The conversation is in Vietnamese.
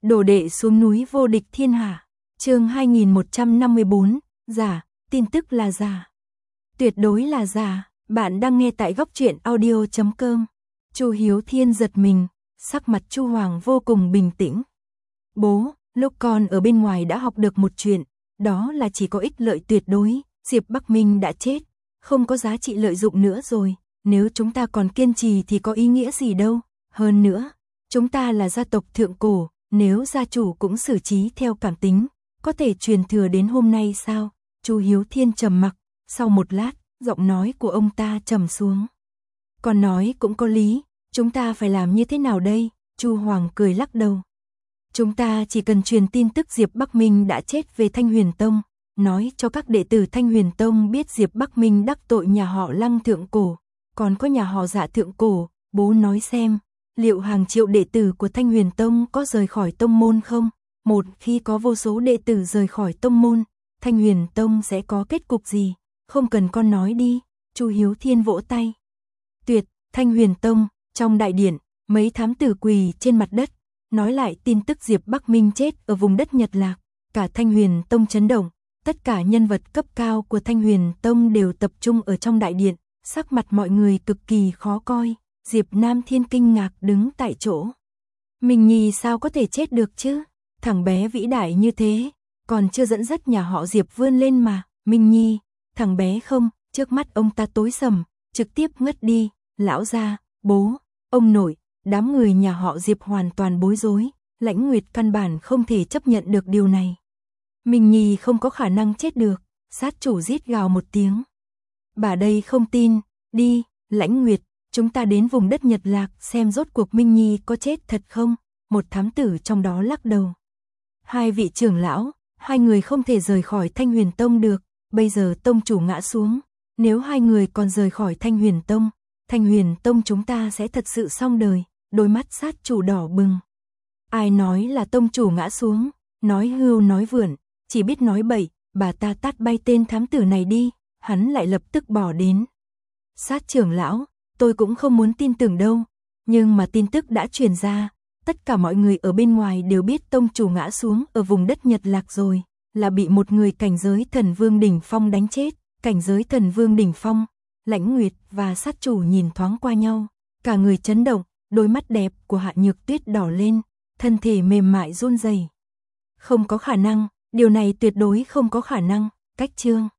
Đồ đệ xuống núi vô địch thiên hạ. Chương 2154, giả, tin tức là giả. Tuyệt đối là giả. Bạn đang nghe tại Góc Truyện Audio.com. Chu Hiếu Thiên giật mình, sắc mặt Chu Hoàng vô cùng bình tĩnh. Bố, lúc con ở bên ngoài đã học được một chuyện, đó là chỉ có ích lợi tuyệt đối, Diệp Bắc Minh đã chết, không có giá trị lợi dụng nữa rồi, nếu chúng ta còn kiên trì thì có ý nghĩa gì đâu, hơn nữa, chúng ta là gia tộc thượng cổ, nếu gia chủ cũng xử trí theo cảm tính, có thể truyền thừa đến hôm nay sao? Chu Hiếu Thiên trầm mặc, sau một lát, giọng nói của ông ta trầm xuống. Con nói cũng có lý, chúng ta phải làm như thế nào đây? Chu Hoàng cười lắc đầu. Chúng ta chỉ cần truyền tin tức Diệp Bắc Minh đã chết về Thanh Huyền Tông, nói cho các đệ tử Thanh Huyền Tông biết Diệp Bắc Minh đắc tội nhà họ Lăng thượng cổ, còn có nhà họ Dạ thượng cổ, bố nói xem, liệu hàng triệu đệ tử của Thanh Huyền Tông có rời khỏi tông môn không? Một khi có vô số đệ tử rời khỏi tông môn, Thanh Huyền Tông sẽ có kết cục gì? Không cần con nói đi, Chu Hiếu Thiên vỗ tay. Tuyệt, Thanh Huyền Tông, trong đại điện, mấy thám tử quỳ trên mặt đất, nói lại tin tức Diệp Bắc Minh chết ở vùng đất Nhật Lạc, cả Thanh Huyền Tông chấn động, tất cả nhân vật cấp cao của Thanh Huyền Tông đều tập trung ở trong đại điện, sắc mặt mọi người cực kỳ khó coi, Diệp Nam Thiên kinh ngạc đứng tại chỗ. Minh Nhi sao có thể chết được chứ? Thằng bé vĩ đại như thế, còn chưa dẫn dắt nhà họ Diệp vươn lên mà, Minh Nhi, thằng bé không, trước mắt ông ta tối sầm, trực tiếp ngất đi, lão gia, bố, ông nội, đám người nhà họ Diệp hoàn toàn bối rối, Lãnh Nguyệt căn bản không thể chấp nhận được điều này. Minh Nhi không có khả năng chết được, sát chủ rít gào một tiếng. Bà đây không tin, đi, Lãnh Nguyệt, chúng ta đến vùng đất Nhật Lạc xem rốt cuộc Minh Nhi có chết thật không? Một thám tử trong đó lắc đầu. Hai vị trưởng lão, hai người không thể rời khỏi Thanh Huyền Tông được, bây giờ tông chủ ngã xuống, nếu hai người còn rời khỏi Thanh Huyền Tông chúng ta sẽ thật sự xong đời, đôi mắt sát chủ đỏ bừng. Ai nói là tông chủ ngã xuống, nói hưu nói vượn, chỉ biết nói bậy, bà ta tát bay tên thám tử này đi, hắn lại lập tức bỏ đến. Sát trưởng lão, tôi cũng không muốn tin tưởng đâu, nhưng mà tin tức đã truyền ra, tất cả mọi người ở bên ngoài đều biết tông chủ ngã xuống ở vùng đất Nhật Lạc rồi, là bị một người cảnh giới thần vương đỉnh phong đánh chết, cảnh giới thần vương đỉnh phong. Lãnh Nguyệt và sát chủ nhìn thoáng qua nhau, cả người chấn động, đôi mắt đẹp của Hạ Nhược Tuyết đỏ lên, thân thể mềm mại run rẩy. Không có khả năng, điều này tuyệt đối không có khả năng, cách chương.